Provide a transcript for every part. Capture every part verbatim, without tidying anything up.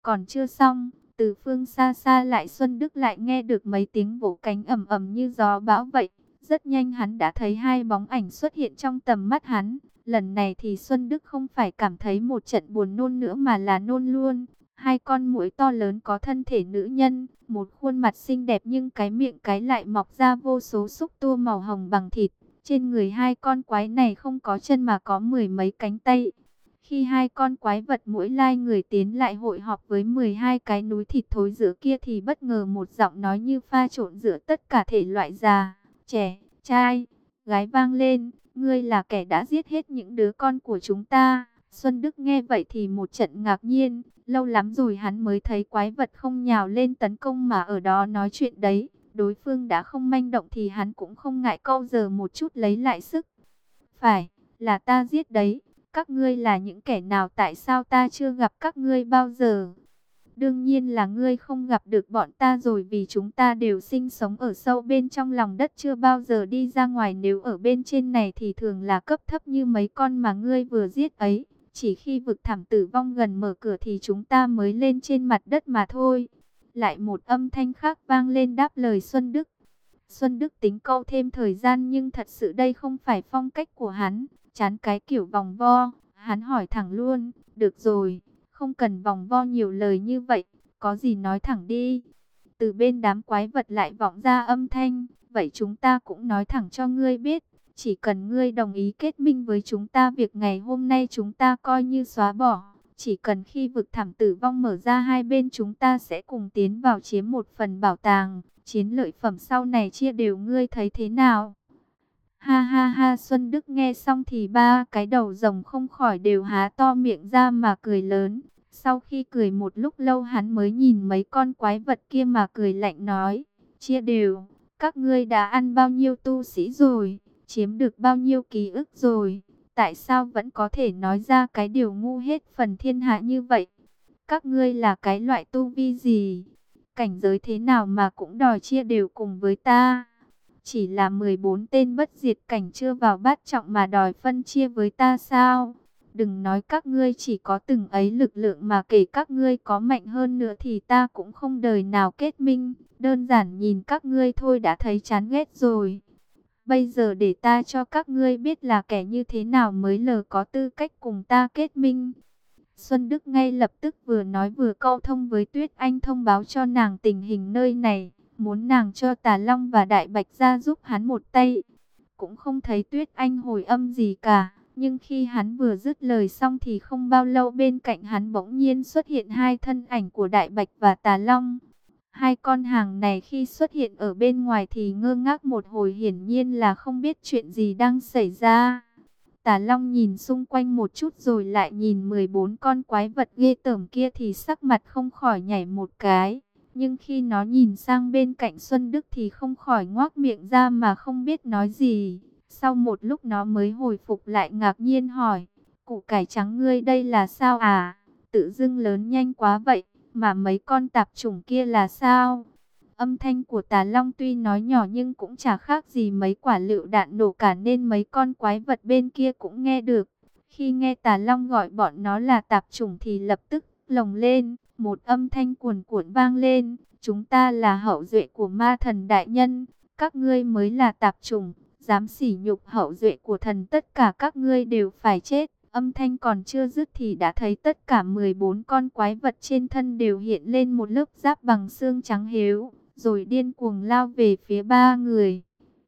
còn chưa xong, từ phương xa xa lại Xuân Đức lại nghe được mấy tiếng vỗ cánh ầm ầm như gió bão vậy. Rất nhanh hắn đã thấy hai bóng ảnh xuất hiện trong tầm mắt hắn. Lần này thì Xuân Đức không phải cảm thấy một trận buồn nôn nữa mà là nôn luôn. Hai con muỗi to lớn có thân thể nữ nhân, một khuôn mặt xinh đẹp nhưng cái miệng cái lại mọc ra vô số xúc tua màu hồng bằng thịt. Trên người hai con quái này không có chân mà có mười mấy cánh tay. Khi hai con quái vật muỗi lai người tiến lại hội họp với mười hai cái núi thịt thối giữa kia thì bất ngờ một giọng nói như pha trộn giữa tất cả thể loại già, trẻ, trai, gái vang lên. Ngươi là kẻ đã giết hết những đứa con của chúng ta. Xuân Đức nghe vậy thì một trận ngạc nhiên. Lâu lắm rồi hắn mới thấy quái vật không nhào lên tấn công mà ở đó nói chuyện đấy. Đối phương đã không manh động thì hắn cũng không ngại câu giờ một chút lấy lại sức. Phải, là ta giết đấy. Các ngươi là những kẻ nào, tại sao ta chưa gặp các ngươi bao giờ? Đương nhiên là ngươi không gặp được bọn ta rồi, vì chúng ta đều sinh sống ở sâu bên trong lòng đất, chưa bao giờ đi ra ngoài. Nếu ở bên trên này thì thường là cấp thấp như mấy con mà ngươi vừa giết ấy. Chỉ khi vực thẳm tử vong gần mở cửa thì chúng ta mới lên trên mặt đất mà thôi. Lại một âm thanh khác vang lên đáp lời Xuân Đức. Xuân Đức tính câu thêm thời gian nhưng thật sự đây không phải phong cách của hắn. Chán cái kiểu vòng vo, hắn hỏi thẳng luôn. Được rồi, không cần vòng vo nhiều lời như vậy, có gì nói thẳng đi. Từ bên đám quái vật lại vọng ra âm thanh. Vậy chúng ta cũng nói thẳng cho ngươi biết. Chỉ cần ngươi đồng ý kết minh với chúng ta, việc ngày hôm nay chúng ta coi như xóa bỏ. Chỉ cần khi vực thẳm tử vong mở ra, hai bên chúng ta sẽ cùng tiến vào chiếm một phần bảo tàng. Chiến lợi phẩm sau này chia đều, ngươi thấy thế nào? Ha ha ha, Xuân Đức nghe xong thì ba cái đầu rồng không khỏi đều há to miệng ra mà cười lớn. Sau khi cười một lúc lâu hắn mới nhìn mấy con quái vật kia mà cười lạnh nói. Chia đều, các ngươi đã ăn bao nhiêu tu sĩ rồi, chiếm được bao nhiêu ký ức rồi, tại sao vẫn có thể nói ra cái điều ngu hết phần thiên hạ như vậy? Các ngươi là cái loại tu vi gì? Cảnh giới thế nào mà cũng đòi chia đều cùng với ta? Chỉ là mười bốn tên bất diệt cảnh chưa vào bát trọng mà đòi phân chia với ta sao? Đừng nói các ngươi chỉ có từng ấy lực lượng, mà kể các ngươi có mạnh hơn nữa thì ta cũng không đời nào kết minh. Đơn giản nhìn các ngươi thôi đã thấy chán ghét rồi. Bây giờ để ta cho các ngươi biết là kẻ như thế nào mới lờ có tư cách cùng ta kết minh. Xuân Đức ngay lập tức vừa nói vừa câu thông với Tuyết Anh, thông báo cho nàng tình hình nơi này, muốn nàng cho Tà Long và Đại Bạch ra giúp hắn một tay. Cũng không thấy Tuyết Anh hồi âm gì cả, nhưng khi hắn vừa dứt lời xong thì không bao lâu bên cạnh hắn bỗng nhiên xuất hiện hai thân ảnh của Đại Bạch và Tà Long. Hai con hàng này khi xuất hiện ở bên ngoài thì ngơ ngác một hồi, hiển nhiên là không biết chuyện gì đang xảy ra. Tà Long nhìn xung quanh một chút rồi lại nhìn mười bốn con quái vật ghê tởm kia thì sắc mặt không khỏi nhảy một cái. Nhưng khi nó nhìn sang bên cạnh Xuân Đức thì không khỏi ngoác miệng ra mà không biết nói gì. Sau một lúc nó mới hồi phục lại, ngạc nhiên hỏi. Củ cải trắng ngươi đây là sao à? Tự dưng lớn nhanh quá vậy, mà mấy con tạp chủng kia là sao? Âm thanh của Tà Long tuy nói nhỏ nhưng cũng chả khác gì mấy quả lựu đạn nổ cả, nên mấy con quái vật bên kia cũng nghe được. Khi nghe Tà Long gọi bọn nó là tạp chủng thì lập tức lồng lên, một âm thanh cuồn cuộn vang lên. Chúng ta là hậu duệ của ma thần đại nhân, các ngươi mới là tạp chủng, dám sỉ nhục hậu duệ của thần, tất cả các ngươi đều phải chết. Âm thanh còn chưa dứt thì đã thấy tất cả mười bốn con quái vật trên thân đều hiện lên một lớp giáp bằng xương trắng hếu, rồi điên cuồng lao về phía ba người.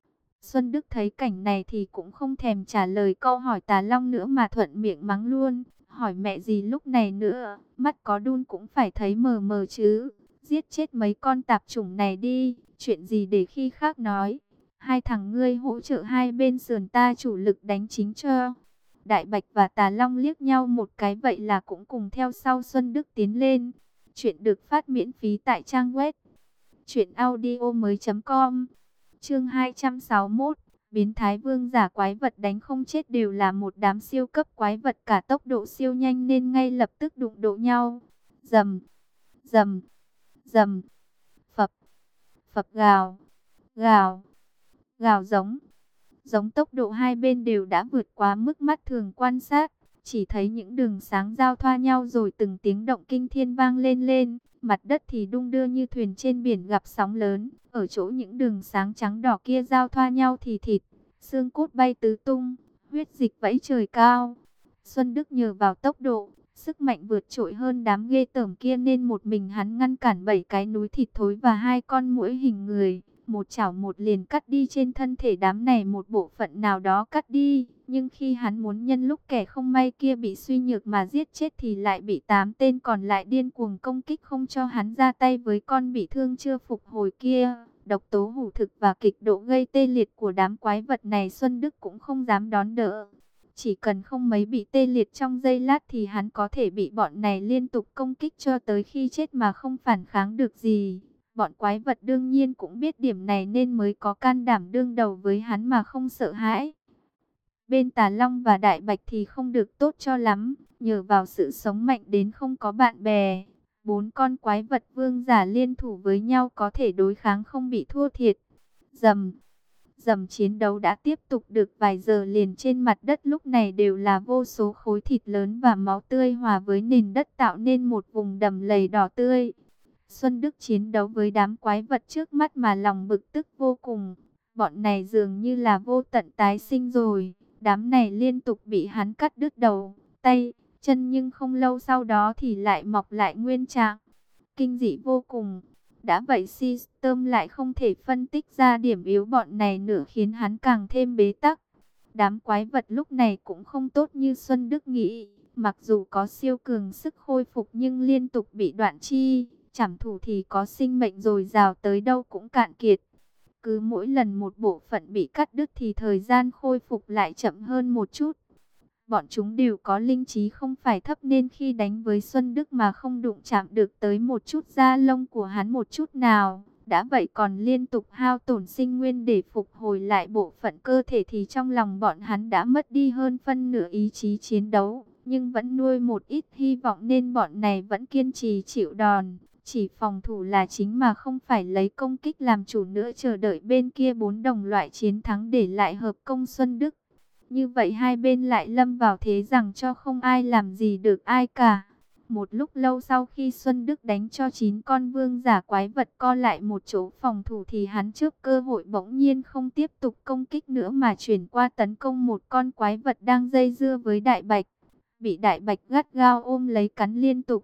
Xuân Đức thấy cảnh này thì cũng không thèm trả lời câu hỏi Tà Long nữa mà thuận miệng mắng luôn. Hỏi mẹ gì lúc này nữa, mắt có đun cũng phải thấy mờ mờ chứ. Giết chết mấy con tạp chủng này đi, chuyện gì để khi khác nói. Hai thằng ngươi hỗ trợ hai bên sườn ta chủ lực đánh chính cho. Đại Bạch và Tà Long liếc nhau một cái, vậy là cũng cùng theo sau Xuân Đức tiến lên. Chuyện được phát miễn phí tại trang web truyện audio mới chấm com. Chương hai trăm sáu mươi mốt, biến thái vương giả. Quái vật đánh không chết đều là một đám siêu cấp quái vật, cả tốc độ siêu nhanh nên ngay lập tức đụng độ nhau. Rầm, rầm, rầm, phập, phập, gào, gào, gào giống. Giống tốc độ hai bên đều đã vượt quá mức mắt thường quan sát. Chỉ thấy những đường sáng giao thoa nhau rồi từng tiếng động kinh thiên vang lên lên. Mặt đất thì đung đưa như thuyền trên biển gặp sóng lớn. Ở chỗ những đường sáng trắng đỏ kia giao thoa nhau thì thịt, xương cốt bay tứ tung, huyết dịch vẫy trời cao. Xuân Đức nhờ vào tốc độ, sức mạnh vượt trội hơn đám ghê tởm kia nên một mình hắn ngăn cản bảy cái núi thịt thối và hai con muỗi hình người. Một chảo một liền cắt đi trên thân thể đám này một bộ phận nào đó cắt đi. Nhưng khi hắn muốn nhân lúc kẻ không may kia bị suy nhược mà giết chết thì lại bị tám tên còn lại điên cuồng công kích không cho hắn ra tay với con bị thương chưa phục hồi kia. Độc tố hủ thực và kịch độ gây tê liệt của đám quái vật này Xuân Đức cũng không dám đón đỡ. Chỉ cần không mấy bị tê liệt trong giây lát thì hắn có thể bị bọn này liên tục công kích cho tới khi chết mà không phản kháng được gì. Bọn quái vật đương nhiên cũng biết điểm này nên mới có can đảm đương đầu với hắn mà không sợ hãi. Bên Tà Long và Đại Bạch thì không được tốt cho lắm, nhờ vào sự sống mạnh đến không có bạn bè. Bốn con quái vật vương giả liên thủ với nhau có thể đối kháng không bị thua thiệt. Dầm, dầm chiến đấu đã tiếp tục được vài giờ liền trên mặt đất lúc này đều là vô số khối thịt lớn và máu tươi hòa với nền đất tạo nên một vùng đầm lầy đỏ tươi. Xuân Đức chiến đấu với đám quái vật trước mắt mà lòng bực tức vô cùng. Bọn này dường như là vô tận tái sinh rồi. Đám này liên tục bị hắn cắt đứt đầu, tay, chân nhưng không lâu sau đó thì lại mọc lại nguyên trạng. Kinh dị vô cùng. Đã vậy System lại không thể phân tích ra điểm yếu bọn này nữa khiến hắn càng thêm bế tắc. Đám quái vật lúc này cũng không tốt như Xuân Đức nghĩ. Mặc dù có siêu cường sức khôi phục nhưng liên tục bị đoạn chi. Trảm thủ thì có sinh mệnh dồi dào tới đâu cũng cạn kiệt. Cứ mỗi lần một bộ phận bị cắt đứt thì thời gian khôi phục lại chậm hơn một chút. Bọn chúng đều có linh trí không phải thấp nên khi đánh với Xuân Đức mà không đụng chạm được tới một chút da lông của hắn một chút nào. Đã vậy còn liên tục hao tổn sinh nguyên để phục hồi lại bộ phận cơ thể thì trong lòng bọn hắn đã mất đi hơn phân nửa ý chí chiến đấu. Nhưng vẫn nuôi một ít hy vọng nên bọn này vẫn kiên trì chịu đòn. Chỉ phòng thủ là chính mà không phải lấy công kích làm chủ nữa chờ đợi bên kia bốn đồng loại chiến thắng để lại hợp công Xuân Đức. Như vậy hai bên lại lâm vào thế rằng cho không ai làm gì được ai cả. Một lúc lâu sau khi Xuân Đức đánh cho chín con vương giả quái vật co lại một chỗ phòng thủ thì hắn trước cơ hội bỗng nhiên không tiếp tục công kích nữa mà chuyển qua tấn công một con quái vật đang dây dưa với Đại Bạch. Bị Đại Bạch gắt gao ôm lấy cắn liên tục.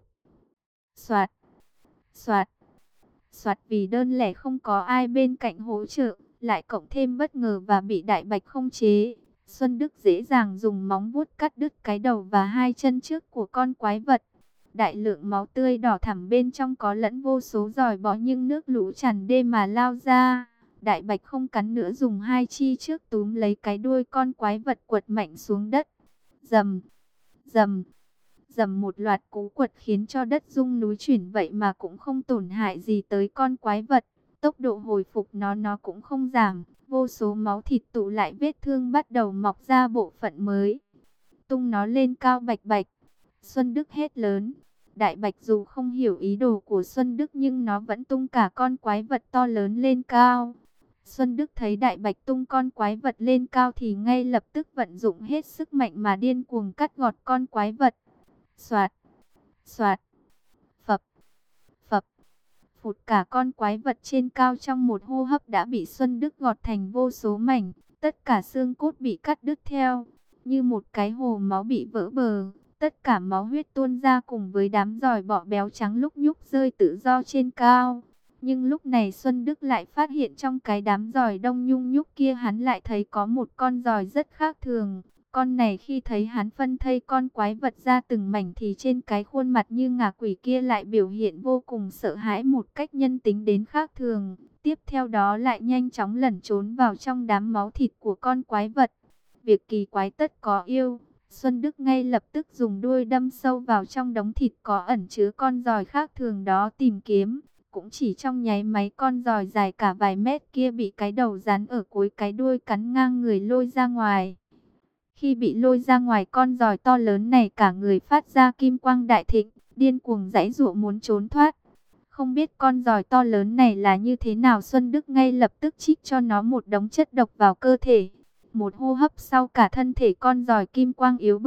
Soạt, soạt, soạt vì đơn lẻ không có ai bên cạnh hỗ trợ, lại cộng thêm bất ngờ và bị Đại Bạch không chế. Xuân Đức dễ dàng dùng móng vuốt cắt đứt cái đầu và hai chân trước của con quái vật. Đại lượng máu tươi đỏ thẳm bên trong có lẫn vô số giòi bọ nhưng nước lũ tràn đê mà lao ra. Đại Bạch không cắn nữa dùng hai chi trước túm lấy cái đuôi con quái vật quật mạnh xuống đất. Dầm, dầm, dầm một loạt cú quật khiến cho đất rung núi chuyển vậy mà cũng không tổn hại gì tới con quái vật. Tốc độ hồi phục nó nó cũng không giảm. Vô số máu thịt tụ lại vết thương bắt đầu mọc ra bộ phận mới. Tung nó lên cao bạch bạch. Xuân Đức hét lớn. Đại Bạch dù không hiểu ý đồ của Xuân Đức nhưng nó vẫn tung cả con quái vật to lớn lên cao. Xuân Đức thấy Đại Bạch tung con quái vật lên cao thì ngay lập tức vận dụng hết sức mạnh mà điên cuồng cắt gọt con quái vật. Soạt, soạt, phập, phập. Phụt cả con quái vật trên cao trong một hô hấp đã bị Xuân Đức gọt thành vô số mảnh. Tất cả xương cốt bị cắt đứt theo. Như một cái hồ máu bị vỡ bờ. Tất cả máu huyết tuôn ra cùng với đám giòi bọ béo trắng lúc nhúc rơi tự do trên cao. Nhưng lúc này Xuân Đức lại phát hiện trong cái đám giòi đông nhung nhúc kia hắn lại thấy có một con giòi rất khác thường. Con này khi thấy hắn phân thây con quái vật ra từng mảnh thì trên cái khuôn mặt như ngà quỷ kia lại biểu hiện vô cùng sợ hãi một cách nhân tính đến khác thường. Tiếp theo đó lại nhanh chóng lẩn trốn vào trong đám máu thịt của con quái vật. Việc kỳ quái tất có yêu. Xuân Đức ngay lập tức dùng đuôi đâm sâu vào trong đống thịt có ẩn chứa con giòi khác thường đó tìm kiếm. Cũng chỉ trong nháy máy con giòi dài cả vài mét kia bị cái đầu rắn ở cuối cái đuôi cắn ngang người lôi ra ngoài. Khi bị lôi ra ngoài con giòi to lớn này cả người phát ra kim quang đại thịnh, điên cuồng giãy giụa muốn trốn thoát. Không biết con giòi to lớn này là như thế nào Xuân Đức ngay lập tức trích cho nó một đống chất độc vào cơ thể. Một hô hấp sau cả thân thể con giòi kim quang yếu bớt,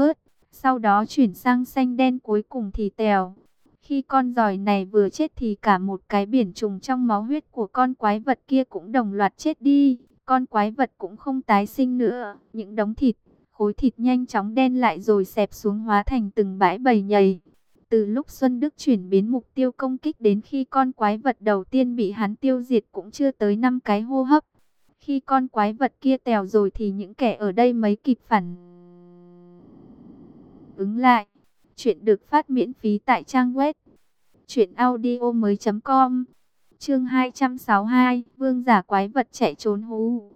sau đó chuyển sang xanh đen, cuối cùng thì tèo. Khi con giòi này vừa chết thì cả một cái biển trùng trong máu huyết của con quái vật kia cũng đồng loạt chết đi. Con quái vật cũng không tái sinh nữa. Những đống thịt, khối thịt nhanh chóng đen lại rồi xẹp xuống hóa thành từng bãi bầy nhầy. Từ lúc Xuân Đức chuyển biến mục tiêu công kích đến khi con quái vật đầu tiên bị hắn tiêu diệt cũng chưa tới năm cái hô hấp. Khi con quái vật kia tèo rồi thì những kẻ ở đây mới kịp phản ứng lại. Chuyện được phát miễn phí tại trang web truyện audio mới chấm com. Chương hai trăm sáu mươi hai, vương giả quái vật chạy trốn hú.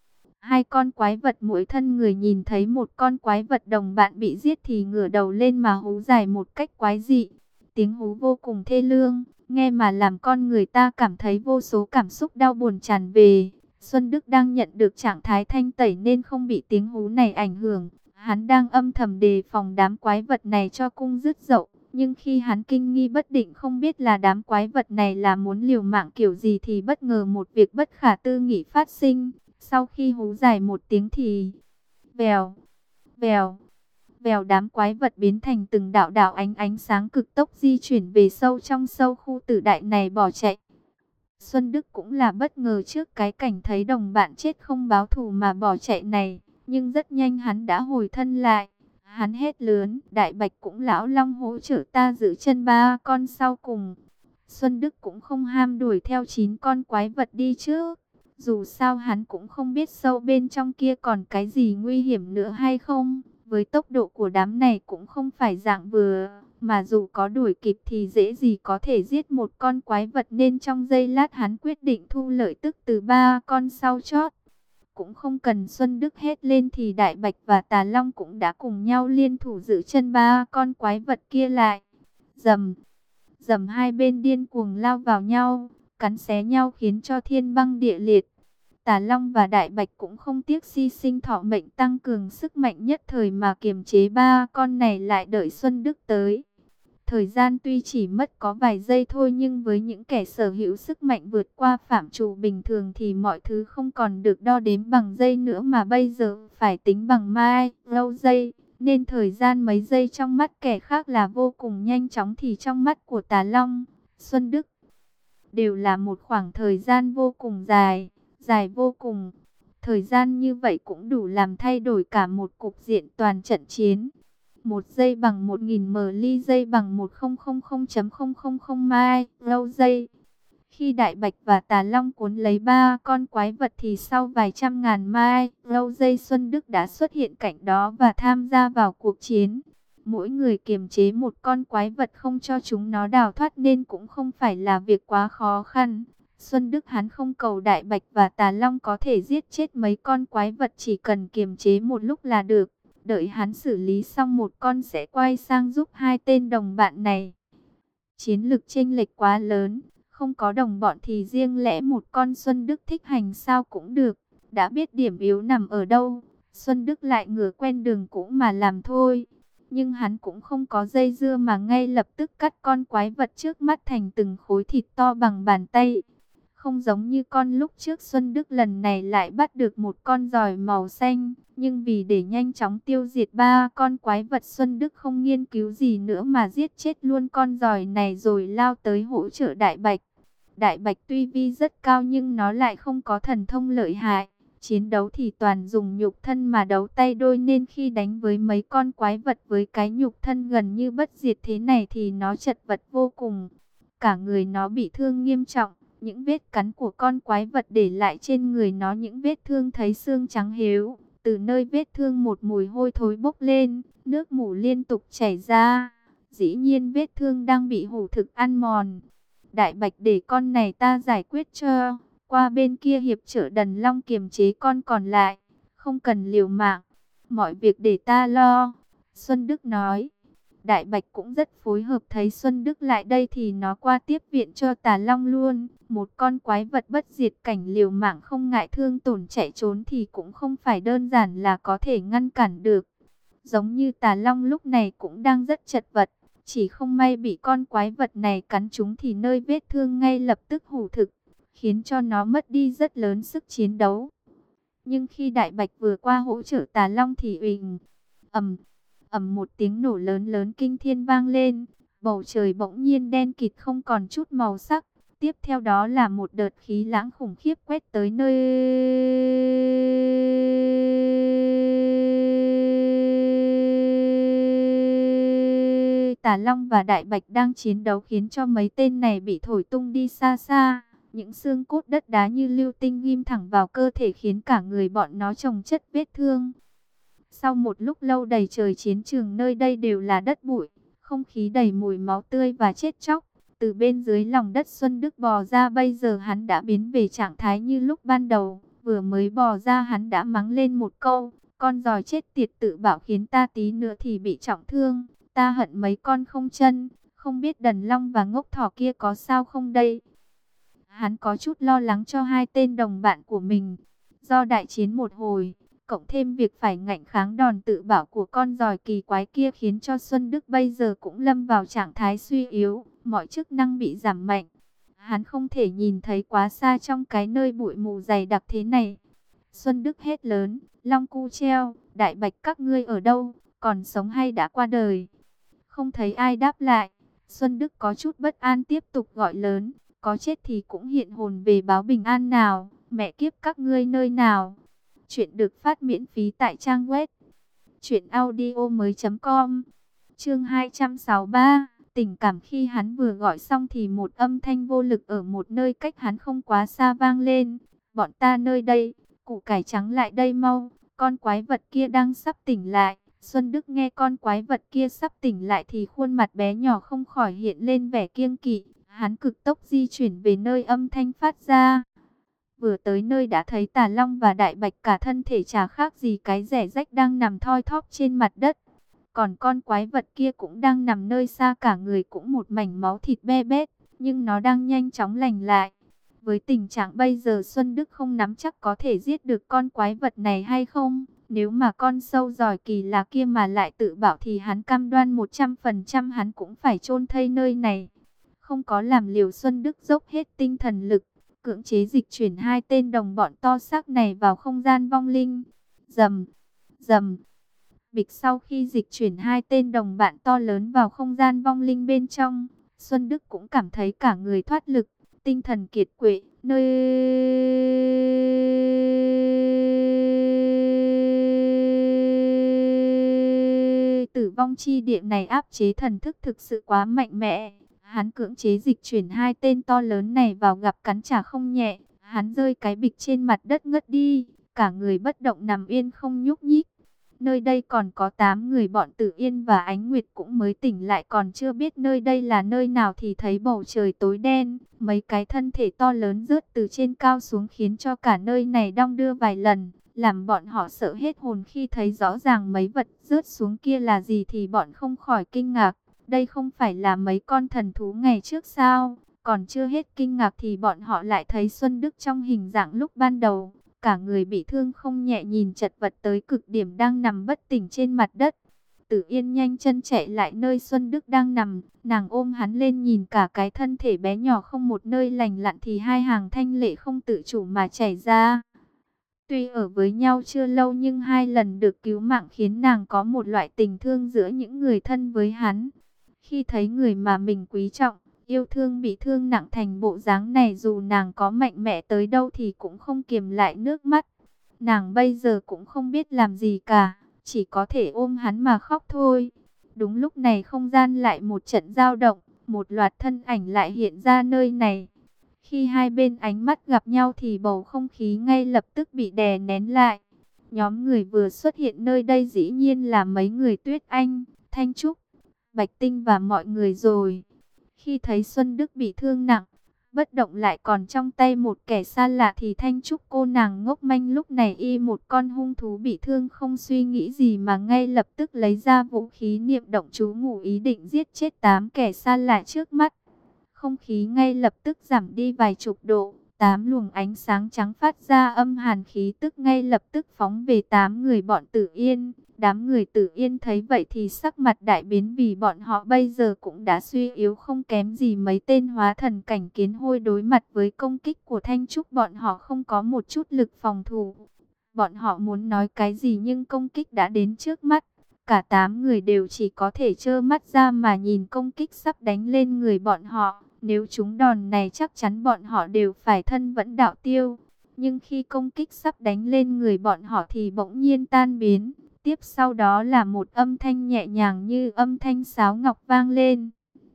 Hai con quái vật mỗi thân người nhìn thấy một con quái vật đồng bạn bị giết thì ngửa đầu lên mà hú dài một cách quái dị. Tiếng hú vô cùng thê lương, nghe mà làm con người ta cảm thấy vô số cảm xúc đau buồn tràn về. Xuân Đức đang nhận được trạng thái thanh tẩy nên không bị tiếng hú này ảnh hưởng. Hắn đang âm thầm đề phòng đám quái vật này cho cung dứt dậu. Nhưng khi hắn kinh nghi bất định không biết là đám quái vật này là muốn liều mạng kiểu gì thì bất ngờ một việc bất khả tư nghị phát sinh. Sau khi hú dài một tiếng thì vèo, vèo, vèo, đám quái vật biến thành từng đạo đạo ánh ánh sáng cực tốc di chuyển về sâu trong sâu khu tử đại này bỏ chạy. Xuân Đức cũng là bất ngờ trước cái cảnh thấy đồng bạn chết không báo thù mà bỏ chạy này. Nhưng rất nhanh hắn đã hồi thân lại. Hắn hét lớn, Đại Bạch cũng lão long hỗ trợ ta giữ chân ba con sau cùng. Xuân Đức cũng không ham đuổi theo chín con quái vật đi trước. Dù sao hắn cũng không biết sâu bên trong kia còn cái gì nguy hiểm nữa hay không. Với tốc độ của đám này cũng không phải dạng vừa. Mà dù có đuổi kịp thì dễ gì có thể giết một con quái vật. Nên trong giây lát hắn quyết định thu lợi tức từ ba con sau chót. Cũng không cần Xuân Đức hét lên thì Đại Bạch và Tà Long cũng đã cùng nhau liên thủ giữ chân ba con quái vật kia lại. Dầm, dầm, hai bên điên cuồng lao vào nhau, cắn xé nhau khiến cho thiên băng địa liệt. Tà Long và Đại Bạch cũng không tiếc hy sinh thọ mệnh tăng cường sức mạnh nhất thời mà kiềm chế ba con này lại đợi Xuân Đức tới. Thời gian tuy chỉ mất có vài giây thôi nhưng với những kẻ sở hữu sức mạnh vượt qua phạm trù bình thường thì mọi thứ không còn được đo đếm bằng giây nữa mà bây giờ phải tính bằng mai, lâu giây. Nên thời gian mấy giây trong mắt kẻ khác là vô cùng nhanh chóng thì trong mắt của Tà Long, Xuân Đức đều là một khoảng thời gian vô cùng dài, dài vô cùng. Thời gian như vậy cũng đủ làm thay đổi cả một cục diện toàn trận chiến. Một giây bằng một nghìn m ly giây bằng một nghìn phẩy không không không mai, lâu giây. Khi Đại Bạch và Tà Long cuốn lấy ba con quái vật thì sau vài trăm ngàn mai, lâu giây Xuân Đức đã xuất hiện cạnh đó và tham gia vào cuộc chiến. Mỗi người kiềm chế một con quái vật không cho chúng nó đào thoát nên cũng không phải là việc quá khó khăn. Xuân Đức hắn không cầu Đại Bạch và Tà Long có thể giết chết mấy con quái vật, chỉ cần kiềm chế một lúc là được. Đợi hắn xử lý xong một con sẽ quay sang giúp hai tên đồng bạn này. Chiến lực chênh lệch quá lớn, không có đồng bọn thì riêng lẽ một con Xuân Đức thích hành sao cũng được. Đã biết điểm yếu nằm ở đâu, Xuân Đức lại ngửa quen đường cũ mà làm thôi. Nhưng hắn cũng không có dây dưa mà ngay lập tức cắt con quái vật trước mắt thành từng khối thịt to bằng bàn tay. Không giống như con lúc trước, Xuân Đức lần này lại bắt được một con giòi màu xanh. Nhưng vì để nhanh chóng tiêu diệt ba con quái vật, Xuân Đức không nghiên cứu gì nữa mà giết chết luôn con giòi này rồi lao tới hỗ trợ Đại Bạch. Đại Bạch tuy vi rất cao nhưng nó lại không có thần thông lợi hại. Chiến đấu thì toàn dùng nhục thân mà đấu tay đôi nên khi đánh với mấy con quái vật với cái nhục thân gần như bất diệt thế này thì nó chật vật vô cùng. Cả người nó bị thương nghiêm trọng. Những vết cắn của con quái vật để lại trên người nó những vết thương thấy xương trắng hếu. Từ nơi vết thương một mùi hôi thối bốc lên, nước mủ liên tục chảy ra. Dĩ nhiên vết thương đang bị hủ thực ăn mòn. Đại Bạch để con này ta giải quyết cho. Qua bên kia hiệp trợ Đần Long kiềm chế con còn lại. Không cần liều mạng. Mọi việc để ta lo. Xuân Đức nói. Đại Bạch cũng rất phối hợp, thấy Xuân Đức lại đây thì nó qua tiếp viện cho Tà Long luôn. Một con quái vật bất diệt cảnh liều mạng không ngại thương tổn chạy trốn thì cũng không phải đơn giản là có thể ngăn cản được. Giống như Tà Long lúc này cũng đang rất chật vật. Chỉ không may bị con quái vật này cắn trúng thì nơi vết thương ngay lập tức hủ thực, khiến cho nó mất đi rất lớn sức chiến đấu. Nhưng khi Đại Bạch vừa qua hỗ trợ Tà Long thì uỳnh, ầm, ầm một tiếng nổ lớn lớn kinh thiên vang lên, bầu trời bỗng nhiên đen kịt không còn chút màu sắc. Tiếp theo đó là một đợt khí lãng khủng khiếp quét tới nơi Tà Long và Đại Bạch đang chiến đấu, khiến cho mấy tên này bị thổi tung đi xa xa. Những xương cốt đất đá như lưu tinh ghim thẳng vào cơ thể, khiến cả người bọn nó chồng chất vết thương. Sau một lúc lâu đầy trời, chiến trường nơi đây đều là đất bụi, không khí đầy mùi máu tươi và chết chóc. Từ bên dưới lòng đất Xuân Đức bò ra, bây giờ hắn đã biến về trạng thái như lúc ban đầu. Vừa mới bò ra hắn đã mắng lên một câu: con giòi chết tiệt tự bảo khiến ta tí nữa thì bị trọng thương. Ta hận mấy con không chân, không biết Đần Long và Ngốc Thỏ kia có sao không đây. Hắn có chút lo lắng cho hai tên đồng bạn của mình. Do đại chiến một hồi, cộng thêm việc phải ngạnh kháng đòn tự bảo của con giòi kỳ quái kia, khiến cho Xuân Đức bây giờ cũng lâm vào trạng thái suy yếu, mọi chức năng bị giảm mạnh. Hắn không thể nhìn thấy quá xa trong cái nơi bụi mù dày đặc thế này. Xuân Đức hét lớn: Long Cu Treo, Đại Bạch các ngươi ở đâu, còn sống hay đã qua đời? Không thấy ai đáp lại, Xuân Đức có chút bất an tiếp tục gọi lớn: có chết thì cũng hiện hồn về báo bình an nào, mẹ kiếp các ngươi nơi nào? Chuyện được phát miễn phí tại trang web truyện audio mới chấm com. Chương hai trăm sáu mươi ba, tình cảm. Khi hắn vừa gọi xong thì một âm thanh vô lực ở một nơi cách hắn không quá xa vang lên: bọn ta nơi đây, củ cải trắng lại đây mau, con quái vật kia đang sắp tỉnh lại. Xuân Đức nghe con quái vật kia sắp tỉnh lại thì khuôn mặt bé nhỏ không khỏi hiện lên vẻ kiêng kỵ. Hắn cực tốc di chuyển về nơi âm thanh phát ra. Vừa tới nơi đã thấy Tà Long và Đại Bạch cả thân thể chả khác gì cái rẻ rách đang nằm thoi thóp trên mặt đất. Còn con quái vật kia cũng đang nằm nơi xa, cả người cũng một mảnh máu thịt be bét, nhưng nó đang nhanh chóng lành lại. Với tình trạng bây giờ, Xuân Đức không nắm chắc có thể giết được con quái vật này hay không. Nếu mà con sâu giỏi kỳ lạ kia mà lại tự bảo thì hắn cam đoan một trăm phần trăm hắn cũng phải chôn thây nơi này. Không có làm liều, Xuân Đức dốc hết tinh thần lực, cưỡng chế dịch chuyển hai tên đồng bọn to xác này vào không gian vong linh. Rầm, rầm, bịch. Sau khi dịch chuyển hai tên đồng bạn to lớn vào không gian vong linh bên trong, Xuân Đức cũng cảm thấy cả người thoát lực, tinh thần kiệt quệ. Nơi tử vong chi địa này áp chế thần thức thực sự quá mạnh mẽ. Hắn cưỡng chế dịch chuyển hai tên to lớn này vào, gặp cắn trả không nhẹ. Hắn rơi cái bịch trên mặt đất ngất đi, cả người bất động nằm yên không nhúc nhích. Nơi đây còn có tám người, bọn Tử Yên và Ánh Nguyệt cũng mới tỉnh lại, còn chưa biết nơi đây là nơi nào thì thấy bầu trời tối đen. Mấy cái thân thể to lớn rớt từ trên cao xuống, khiến cho cả nơi này đong đưa vài lần, làm bọn họ sợ hết hồn. Khi thấy rõ ràng mấy vật rớt xuống kia là gì thì bọn không khỏi kinh ngạc. Đây không phải là mấy con thần thú ngày trước sao? Còn chưa hết kinh ngạc thì bọn họ lại thấy Xuân Đức trong hình dạng lúc ban đầu, cả người bị thương không nhẹ, nhìn chật vật tới cực điểm, đang nằm bất tỉnh trên mặt đất. Tử Yên nhanh chân chạy lại nơi Xuân Đức đang nằm, nàng ôm hắn lên, nhìn cả cái thân thể bé nhỏ không một nơi lành lặn thì hai hàng thanh lệ không tự chủ mà chảy ra. Tuy ở với nhau chưa lâu nhưng hai lần được cứu mạng khiến nàng có một loại tình thương giữa những người thân với hắn. Khi thấy người mà mình quý trọng, yêu thương bị thương nặng thành bộ dáng này, dù nàng có mạnh mẽ tới đâu thì cũng không kiềm lại nước mắt. Nàng bây giờ cũng không biết làm gì cả, chỉ có thể ôm hắn mà khóc thôi. Đúng lúc này không gian lại một trận dao động, một loạt thân ảnh lại hiện ra nơi này. Khi hai bên ánh mắt gặp nhau thì bầu không khí ngay lập tức bị đè nén lại. Nhóm người vừa xuất hiện nơi đây dĩ nhiên là mấy người Tuyết Anh, Thanh Trúc, Bạch Tinh và mọi người rồi. Khi thấy Xuân Đức bị thương nặng, bất động lại còn trong tay một kẻ xa lạ thì Thanh Trúc cô nàng ngốc manh lúc này y một con hung thú bị thương, không suy nghĩ gì mà ngay lập tức lấy ra vũ khí, niệm động chú ngụ, ý định giết chết tám kẻ xa lạ trước mắt. Không khí ngay lập tức giảm đi vài chục độ, tám luồng ánh sáng trắng phát ra âm hàn khí tức ngay lập tức phóng về tám người bọn Tử Yên. Đám người Tử Yên thấy vậy thì sắc mặt đại biến, vì bọn họ bây giờ cũng đã suy yếu không kém gì mấy tên hóa thần cảnh kiến hôi. Đối mặt với công kích của Thanh Trúc, bọn họ không có một chút lực phòng thủ. Bọn họ muốn nói cái gì nhưng công kích đã đến trước mắt. Cả tám người đều chỉ có thể trơ mắt ra mà nhìn công kích sắp đánh lên người bọn họ. Nếu chúng đòn này chắc chắn bọn họ đều phải thân vẫn đạo tiêu. Nhưng khi công kích sắp đánh lên người bọn họ thì bỗng nhiên tan biến. Tiếp sau đó là một âm thanh nhẹ nhàng như âm thanh sáo ngọc vang lên.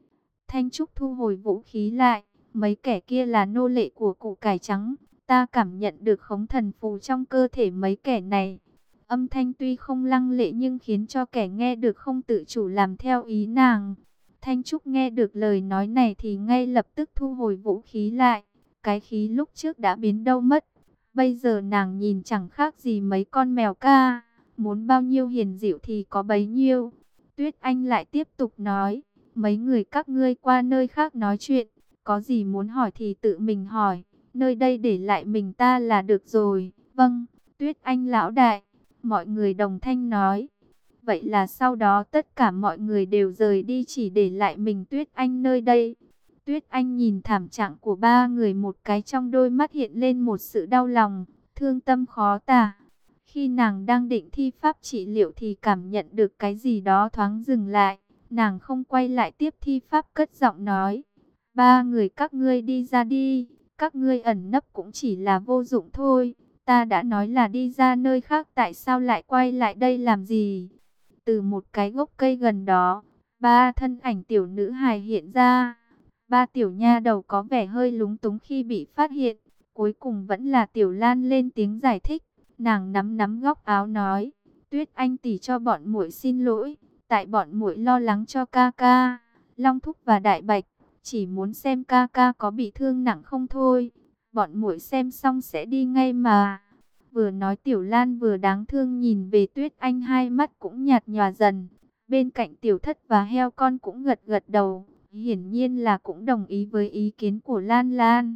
Thanh Trúc thu hồi vũ khí lại. Mấy kẻ kia là nô lệ của củ cải trắng. Ta cảm nhận được khống thần phù trong cơ thể mấy kẻ này. Âm thanh tuy không lăng lệ nhưng khiến cho kẻ nghe được không tự chủ làm theo ý nàng. Thanh Trúc nghe được lời nói này thì ngay lập tức thu hồi vũ khí lại. Cái khí lúc trước đã biến đâu mất. Bây giờ nàng nhìn chẳng khác gì mấy con mèo ca. Muốn bao nhiêu hiền dịu thì có bấy nhiêu. Tuyết Anh lại tiếp tục nói. Mấy người các ngươi qua nơi khác nói chuyện. Có gì muốn hỏi thì tự mình hỏi. Nơi đây để lại mình ta là được rồi. Vâng, Tuyết Anh lão đại. Mọi người đồng thanh nói. Vậy là sau đó tất cả mọi người đều rời đi chỉ để lại mình Tuyết Anh nơi đây. Tuyết Anh nhìn thảm trạng của ba người một cái trong đôi mắt hiện lên một sự đau lòng, thương tâm khó tả. Khi nàng đang định thi pháp trị liệu thì cảm nhận được cái gì đó thoáng dừng lại. Nàng không quay lại tiếp thi pháp cất giọng nói. Ba người các ngươi đi ra đi, các ngươi ẩn nấp cũng chỉ là vô dụng thôi. Ta đã nói là đi ra nơi khác tại sao lại quay lại đây làm gì? Từ một cái gốc cây gần đó, ba thân ảnh tiểu nữ hài hiện ra. Ba tiểu nha đầu có vẻ hơi lúng túng khi bị phát hiện. Cuối cùng vẫn là Tiểu Lan lên tiếng giải thích. Nàng nắm nắm góc áo nói. Tuyết Anh tỷ cho bọn muội xin lỗi. Tại bọn muội lo lắng cho ca ca, Long Thúc và Đại Bạch. Chỉ muốn xem ca ca có bị thương nặng không thôi. Bọn muội xem xong sẽ đi ngay mà. Vừa nói Tiểu Lan vừa đáng thương nhìn về Tuyết Anh, hai mắt cũng nhạt nhòa dần. Bên cạnh Tiểu Thất và heo con cũng gật gật đầu. Hiển nhiên là cũng đồng ý với ý kiến của Lan Lan.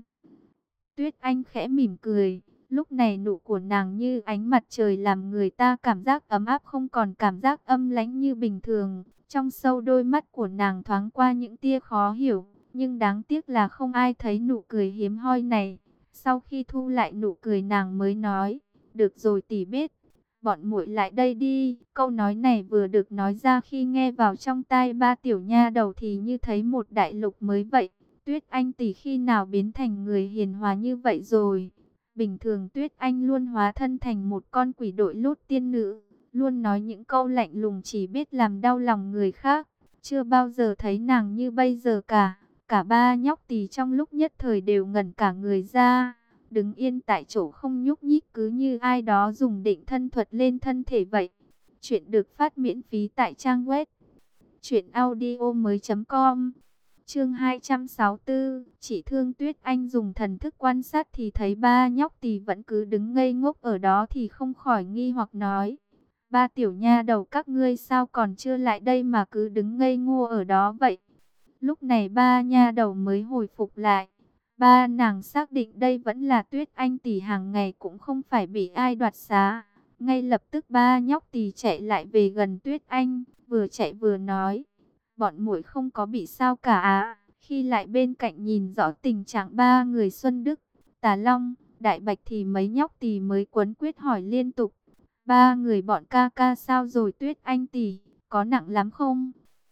Tuyết Anh khẽ mỉm cười. Lúc này nụ của nàng như ánh mặt trời làm người ta cảm giác ấm áp, không còn cảm giác âm lãnh như bình thường. Trong sâu đôi mắt của nàng thoáng qua những tia khó hiểu. Nhưng đáng tiếc là không ai thấy nụ cười hiếm hoi này. Sau khi thu lại nụ cười nàng mới nói. Được rồi tỷ biết. Bọn muội lại đây đi. Câu nói này vừa được nói ra khi nghe vào trong tai ba tiểu nha đầu thì như thấy một đại lục mới vậy. Tuyết Anh tỷ khi nào biến thành người hiền hòa như vậy rồi? Bình thường Tuyết Anh luôn hóa thân thành một con quỷ đội lốt tiên nữ. Luôn nói những câu lạnh lùng chỉ biết làm đau lòng người khác. Chưa bao giờ thấy nàng như bây giờ cả. Cả ba nhóc tỳ trong lúc nhất thời đều ngẩn cả người ra. Đứng yên tại chỗ không nhúc nhích, cứ như ai đó dùng định thân thuật lên thân thể vậy. Chuyện được phát miễn phí tại trang web truyện audio mới chấm com. Chương hai trăm sáu mươi tư. Chỉ thương Tuyết Anh dùng thần thức quan sát thì thấy ba nhóc tỳ vẫn cứ đứng ngây ngốc ở đó thì không khỏi nghi hoặc nói. Ba tiểu nha đầu các ngươi sao còn chưa lại đây mà cứ đứng ngây ngô ở đó vậy? Lúc này ba nha đầu mới hồi phục lại. Ba nàng xác định đây vẫn là Tuyết Anh tỷ, hàng ngày cũng không phải bị ai đoạt xá. Ngay lập tức ba nhóc tỳ chạy lại về gần Tuyết Anh, vừa chạy vừa nói. Bọn muội không có bị sao cả à? Khi lại bên cạnh nhìn rõ tình trạng ba người Xuân Đức, Tà Long, Đại Bạch thì mấy nhóc tỳ mới quấn quýt hỏi liên tục. Ba người bọn ca ca sao rồi Tuyết Anh tỷ, có nặng lắm không?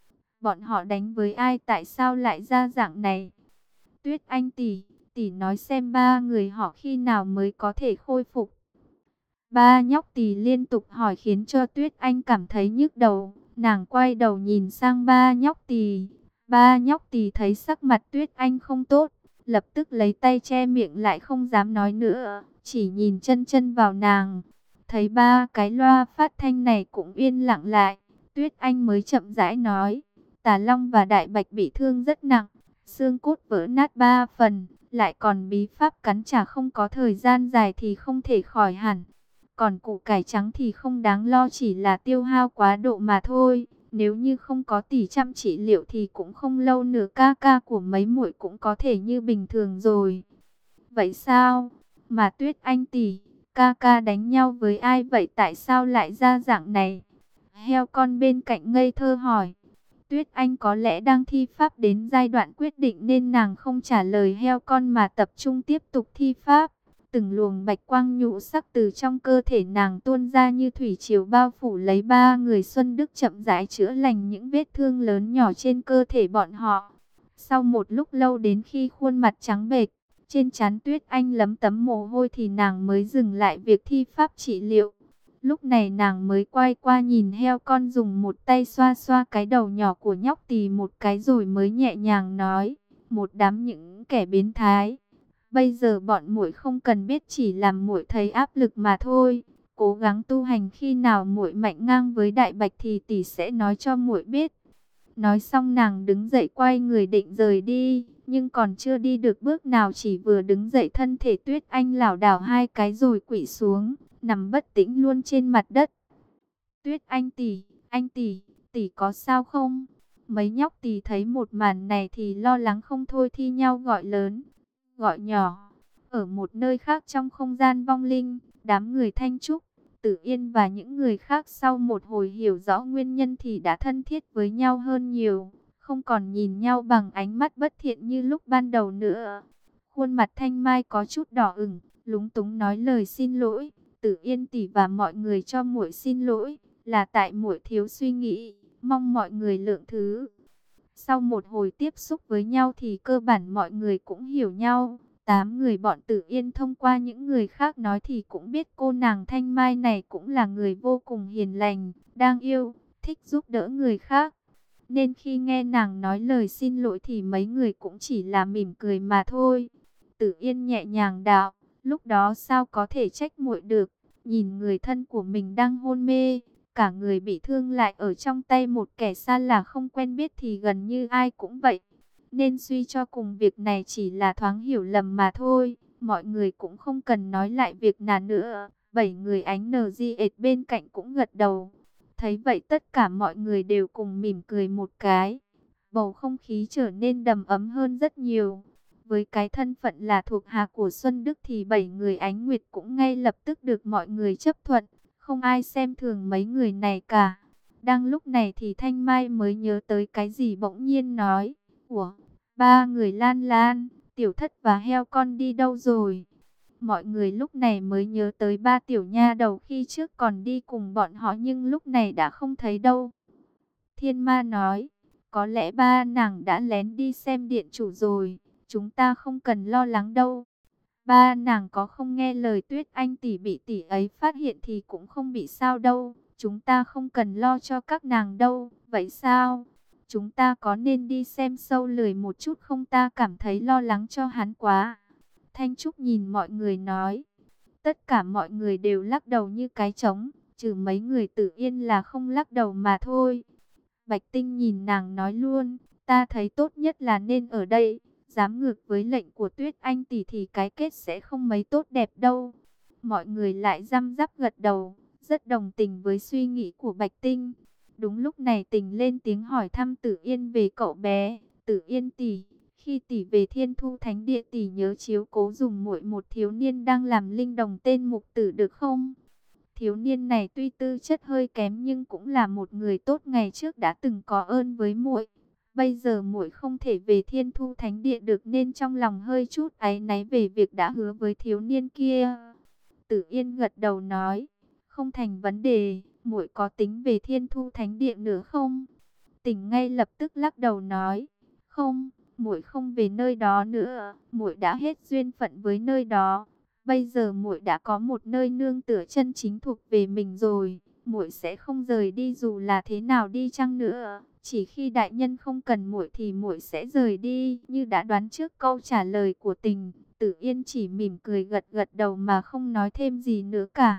Bọn họ đánh với ai tại sao lại ra dạng này? Tuyết Anh tỷ, tỷ nói xem ba người họ khi nào mới có thể khôi phục? Ba nhóc tỳ liên tục hỏi khiến cho Tuyết Anh cảm thấy nhức đầu. Nàng quay đầu nhìn sang ba nhóc tỳ. Ba nhóc tỳ thấy sắc mặt Tuyết Anh không tốt, lập tức lấy tay che miệng lại không dám nói nữa, chỉ nhìn chân chân vào nàng. Thấy ba cái loa phát thanh này cũng yên lặng lại, Tuyết Anh mới chậm rãi nói. Tà Long và Đại Bạch bị thương rất nặng, xương cốt vỡ nát ba phần, lại còn bí pháp cắn trả không có thời gian dài thì không thể khỏi hẳn. Còn củ cải trắng thì không đáng lo, chỉ là tiêu hao quá độ mà thôi. Nếu như không có tỷ chăm trị liệu thì cũng không lâu nữa ca ca của mấy muội cũng có thể như bình thường rồi. Vậy sao? Mà Tuyết Anh tỷ, ca ca đánh nhau với ai vậy, tại sao lại ra dạng này? Heo con bên cạnh ngây thơ hỏi. Tuyết Anh có lẽ đang thi pháp đến giai đoạn quyết định nên nàng không trả lời heo con mà tập trung tiếp tục thi pháp. từng luồng bạch quang nhũ sắc từ trong cơ thể nàng tuôn ra như thủy triều bao phủ lấy ba người. Xuân Đức chậm rãi chữa lành những vết thương lớn nhỏ trên cơ thể bọn họ. Sau một lúc lâu, đến khi khuôn mặt trắng bệch, trên trán Tuyết Anh lấm tấm mồ hôi thì nàng mới dừng lại việc thi pháp trị liệu. Lúc này nàng mới quay qua nhìn heo con, dùng một tay xoa xoa cái đầu nhỏ của nhóc tì một cái rồi mới nhẹ nhàng nói: một đám những kẻ biến thái. Bây giờ bọn muội không cần biết, chỉ làm muội thấy áp lực mà thôi. Cố gắng tu hành, khi nào muội mạnh ngang với Đại Bạch thì tỷ sẽ nói cho muội biết. Nói xong nàng đứng dậy quay người định rời đi, nhưng còn chưa đi được bước nào, chỉ vừa đứng dậy thân thể Tuyết Anh lảo đảo hai cái rồi quỵ xuống, nằm bất tĩnh luôn trên mặt đất. Tuyết Anh tỷ, anh tỷ, tỷ có sao không? Mấy nhóc tì thấy một màn này thì lo lắng không thôi, thi nhau gọi lớn, gọi nhỏ. Ở một nơi khác trong không gian vong linh, đám người Thanh Trúc, Tử Yên và những người khác sau một hồi hiểu rõ nguyên nhân thì đã thân thiết với nhau hơn nhiều, không còn nhìn nhau bằng ánh mắt bất thiện như lúc ban đầu nữa. Khuôn mặt Thanh Mai có chút đỏ ửng, lúng túng nói lời xin lỗi. Tử Yên tỷ và mọi người cho muội xin lỗi, là tại muội thiếu suy nghĩ, mong mọi người lượng thứ. Sau một hồi tiếp xúc với nhau thì cơ bản mọi người cũng hiểu nhau. Tám người bọn Tử Yên thông qua những người khác nói thì cũng biết cô nàng Thanh Mai này cũng là người vô cùng hiền lành, đáng yêu, thích giúp đỡ người khác. Nên khi nghe nàng nói lời xin lỗi thì mấy người cũng chỉ là mỉm cười mà thôi. Tử Yên nhẹ nhàng đạo: lúc đó sao có thể trách muội được, nhìn người thân của mình đang hôn mê, cả người bị thương lại ở trong tay một kẻ xa lạ không quen biết thì gần như ai cũng vậy. Nên suy cho cùng việc này chỉ là thoáng hiểu lầm mà thôi, mọi người cũng không cần nói lại việc nào nữa. Bảy người ánh nờ di ệt bên cạnh cũng gật đầu. Thấy vậy tất cả mọi người đều cùng mỉm cười một cái. Bầu không khí trở nên đầm ấm hơn rất nhiều. Với cái thân phận là thuộc hạ của Xuân Đức thì bảy người Ánh Nguyệt cũng ngay lập tức được mọi người chấp thuận. Không ai xem thường mấy người này cả. Đang lúc này thì Thanh Mai mới nhớ tới cái gì, bỗng nhiên nói: ủa, ba người Lan Lan, Tiểu Thất và heo con đi đâu rồi? Mọi người lúc này mới nhớ tới ba tiểu nha đầu khi trước còn đi cùng bọn họ nhưng lúc này đã không thấy đâu. Thiên Ma nói: có lẽ ba nàng đã lén đi xem điện chủ rồi, chúng ta không cần lo lắng đâu. Ba nàng có không nghe lời Tuyết Anh tỷ bị tỷ ấy phát hiện thì cũng không bị sao đâu, chúng ta không cần lo cho các nàng đâu. Vậy sao? Chúng ta có nên đi xem sâu lười một chút không, ta cảm thấy lo lắng cho hắn quá. Thanh Trúc nhìn mọi người nói. Tất cả mọi người đều lắc đầu như cái trống, trừ mấy người Tử Yên là không lắc đầu mà thôi. Bạch Tinh nhìn nàng nói luôn: ta thấy tốt nhất là nên ở đây, dám ngược với lệnh của Tuyết Anh tỷ thì cái kết sẽ không mấy tốt đẹp đâu. Mọi người lại răm rắp gật đầu, rất đồng tình với suy nghĩ của Bạch Tinh. Đúng lúc này Tình lên tiếng hỏi thăm Tử Yên về cậu bé. Tử Yên tỷ, khi tỷ về Thiên Thu Thánh Địa tỷ nhớ chiếu cố dùng muội một thiếu niên đang làm linh đồng tên Mục Tử được không? Thiếu niên này tuy tư chất hơi kém nhưng cũng là một người tốt, ngày trước đã từng có ơn với muội. Bây giờ muội không thể về Thiên Thu Thánh Địa được nên trong lòng hơi chút áy náy về việc đã hứa với thiếu niên kia. Tử Yên gật đầu nói: không thành vấn đề, muội có tính về Thiên Thu Thánh Địa nữa không? Tình ngay lập tức lắc đầu nói: không, muội không về nơi đó nữa, muội đã hết duyên phận với nơi đó. Bây giờ muội đã có một nơi nương tựa chân chính thuộc về mình rồi, muội sẽ không rời đi dù là thế nào đi chăng nữa. Chỉ khi đại nhân không cần muội thì muội sẽ rời đi. Như đã đoán trước câu trả lời của Tình, Tử Yên chỉ mỉm cười gật gật đầu mà không nói thêm gì nữa cả.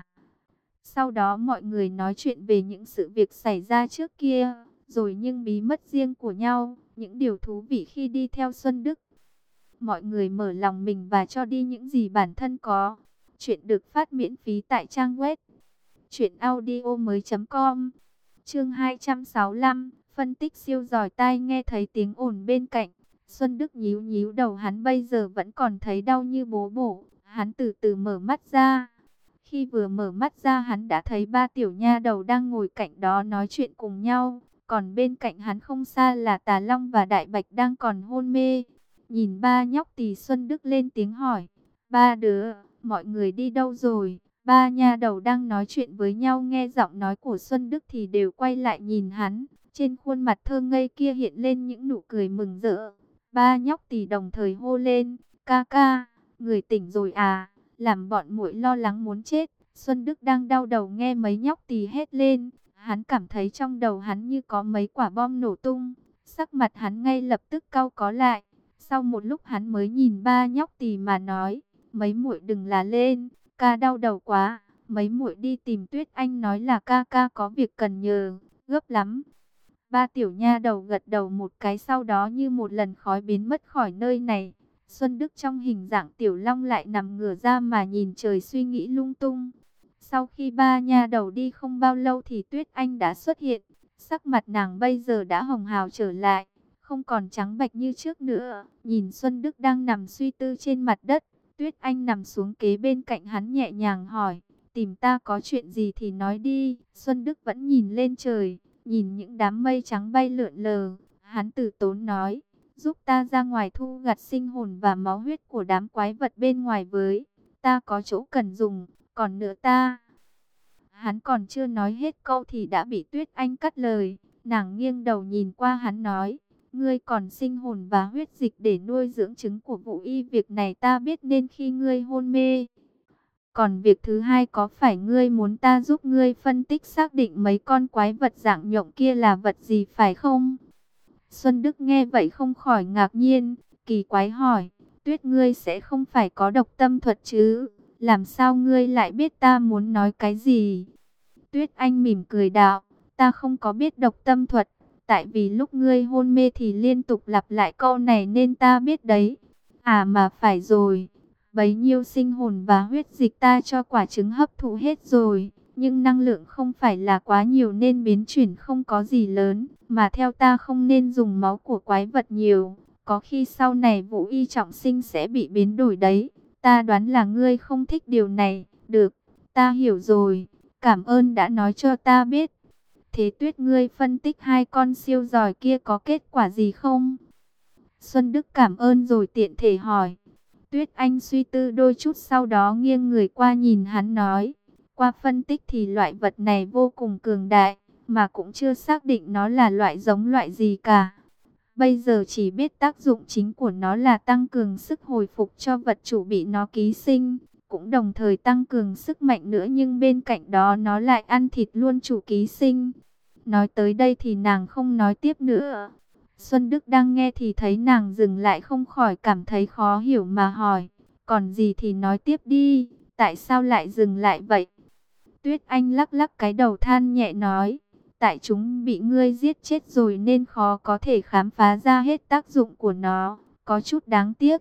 Sau đó mọi người nói chuyện về những sự việc xảy ra trước kia, rồi những bí mật riêng của nhau, những điều thú vị khi đi theo Xuân Đức. Mọi người mở lòng mình và cho đi những gì bản thân có. Chuyện được phát miễn phí tại trang web truyện audio mới chấm com. Chương hai trăm sáu mươi lăm, phân tích siêu giỏi. Tai nghe thấy tiếng ồn bên cạnh, Xuân Đức nhíu nhíu đầu, hắn bây giờ vẫn còn thấy đau như bố bổ. Hắn từ từ mở mắt ra. Khi vừa mở mắt ra hắn đã thấy ba tiểu nha đầu đang ngồi cạnh đó nói chuyện cùng nhau. Còn bên cạnh hắn không xa là Tà Long và Đại Bạch đang còn hôn mê. Nhìn ba nhóc tì, Xuân Đức lên tiếng hỏi: ba đứa, mọi người đi đâu rồi? Ba nha đầu đang nói chuyện với nhau nghe giọng nói của Xuân Đức thì đều quay lại nhìn hắn. Trên khuôn mặt thơ ngây kia hiện lên những nụ cười mừng rỡ. Ba nhóc tỳ đồng thời hô lên, ca ca, người tỉnh rồi à, làm bọn muội lo lắng muốn chết. Xuân Đức đang đau đầu nghe mấy nhóc tỳ hét lên, hắn cảm thấy trong đầu hắn như có mấy quả bom nổ tung. Sắc mặt hắn ngay lập tức cau có lại. Sau một lúc hắn mới nhìn ba nhóc tỳ mà nói, mấy muội đừng là lên, ca đau đầu quá, mấy muội đi tìm Tuyết Anh nói là ca ca có việc cần nhờ, gấp lắm. Ba tiểu nha đầu gật đầu một cái, sau đó như một lần khói biến mất khỏi nơi này. Xuân Đức trong hình dạng tiểu long lại nằm ngửa ra mà nhìn trời suy nghĩ lung tung. Sau khi ba nha đầu đi không bao lâu thì Tuyết Anh đã xuất hiện. Sắc mặt nàng bây giờ đã hồng hào trở lại, không còn trắng bệch như trước nữa. Nhìn Xuân Đức đang nằm suy tư trên mặt đất, Tuyết Anh nằm xuống kế bên cạnh hắn nhẹ nhàng hỏi, tìm ta có chuyện gì thì nói đi. Xuân Đức vẫn nhìn lên trời, nhìn những đám mây trắng bay lượn lờ. Hắn từ tốn nói, giúp ta ra ngoài thu gặt sinh hồn và máu huyết của đám quái vật bên ngoài với. Ta có chỗ cần dùng, còn nữa ta... Hắn còn chưa nói hết câu thì đã bị Tuyết Anh cắt lời. Nàng nghiêng đầu nhìn qua hắn nói, ngươi còn sinh hồn và huyết dịch để nuôi dưỡng trứng của Vũ Y, việc này ta biết nên khi ngươi hôn mê. Còn việc thứ hai, có phải ngươi muốn ta giúp ngươi phân tích xác định mấy con quái vật dạng nhộng kia là vật gì phải không? Xuân Đức nghe vậy không khỏi ngạc nhiên, kỳ quái hỏi, Tuyết ngươi sẽ không phải có độc tâm thuật chứ? Làm sao ngươi lại biết ta muốn nói cái gì? Tuyết Anh mỉm cười đạo, ta không có biết độc tâm thuật, tại vì lúc ngươi hôn mê thì liên tục lặp lại câu này nên ta biết đấy. À mà phải rồi, bấy nhiêu sinh hồn và huyết dịch ta cho quả trứng hấp thụ hết rồi, nhưng năng lượng không phải là quá nhiều nên biến chuyển không có gì lớn, mà theo ta không nên dùng máu của quái vật nhiều, có khi sau này Vũ Y trọng sinh sẽ bị biến đổi đấy. Ta đoán là ngươi không thích điều này. Được, ta hiểu rồi, cảm ơn đã nói cho ta biết. Thế Tuyết ngươi phân tích hai con siêu giỏi kia có kết quả gì không? Xuân Đức cảm ơn rồi tiện thể hỏi. Tuyết Anh suy tư đôi chút sau đó nghiêng người qua nhìn hắn nói, qua phân tích thì loại vật này vô cùng cường đại, mà cũng chưa xác định nó là loại giống loại gì cả. Bây giờ chỉ biết tác dụng chính của nó là tăng cường sức hồi phục cho vật chủ bị nó ký sinh, cũng đồng thời tăng cường sức mạnh nữa, nhưng bên cạnh đó nó lại ăn thịt luôn chủ ký sinh. Nói tới đây thì nàng không nói tiếp nữa. Xuân Đức đang nghe thì thấy nàng dừng lại không khỏi cảm thấy khó hiểu mà hỏi, còn gì thì nói tiếp đi, tại sao lại dừng lại vậy? Tuyết Anh lắc lắc cái đầu than nhẹ nói, tại chúng bị ngươi giết chết rồi nên khó có thể khám phá ra hết tác dụng của nó, có chút đáng tiếc.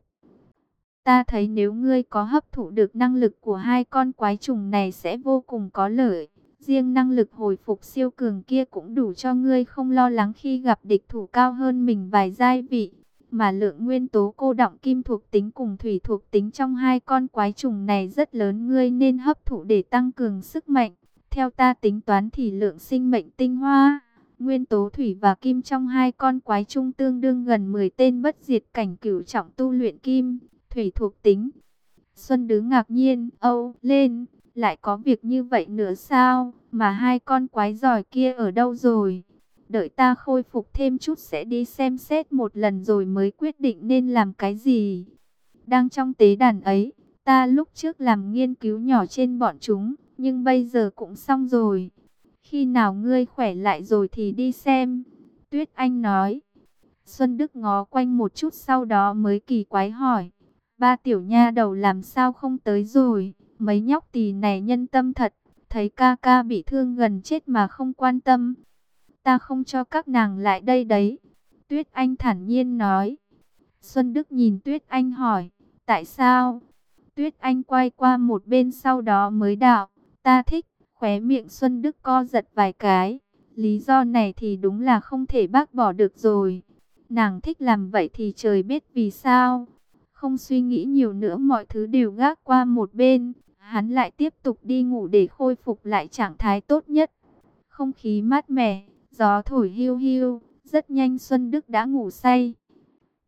Ta thấy nếu ngươi có hấp thụ được năng lực của hai con quái trùng này sẽ vô cùng có lợi. Riêng năng lực hồi phục siêu cường kia cũng đủ cho ngươi không lo lắng khi gặp địch thủ cao hơn mình vài giai vị. Mà lượng nguyên tố cô đọng kim thuộc tính cùng thủy thuộc tính trong hai con quái trùng này rất lớn, ngươi nên hấp thụ để tăng cường sức mạnh. Theo ta tính toán thì lượng sinh mệnh tinh hoa, nguyên tố thủy và kim trong hai con quái trùng tương đương gần mười tên bất diệt cảnh cửu trọng tu luyện kim, thủy thuộc tính. Xuân Đứ ngạc nhiên, âu, lên, lại có việc như vậy nữa sao, mà hai con quái giỏi kia ở đâu rồi? Đợi ta khôi phục thêm chút sẽ đi xem xét một lần rồi mới quyết định nên làm cái gì. Đang trong tế đàn ấy, ta lúc trước làm nghiên cứu nhỏ trên bọn chúng, nhưng bây giờ cũng xong rồi. Khi nào ngươi khỏe lại rồi thì đi xem. Tuyết Anh nói. Xuân Đức ngó quanh một chút sau đó mới kỳ quái hỏi, ba tiểu nha đầu làm sao không tới rồi? Mấy nhóc tỳ này nhân tâm thật, thấy ca ca bị thương gần chết mà không quan tâm. Ta không cho các nàng lại đây đấy. Tuyết Anh thản nhiên nói. Xuân Đức nhìn Tuyết Anh hỏi, tại sao? Tuyết Anh quay qua một bên sau đó mới đạo, ta thích. Khóe miệng Xuân Đức co giật vài cái. Lý do này thì đúng là không thể bác bỏ được rồi. Nàng thích làm vậy thì trời biết vì sao. Không suy nghĩ nhiều nữa, mọi thứ đều gác qua một bên. Hắn lại tiếp tục đi ngủ để khôi phục lại trạng thái tốt nhất. Không khí mát mẻ, gió thổi hiu hiu, rất nhanh Xuân Đức đã ngủ say.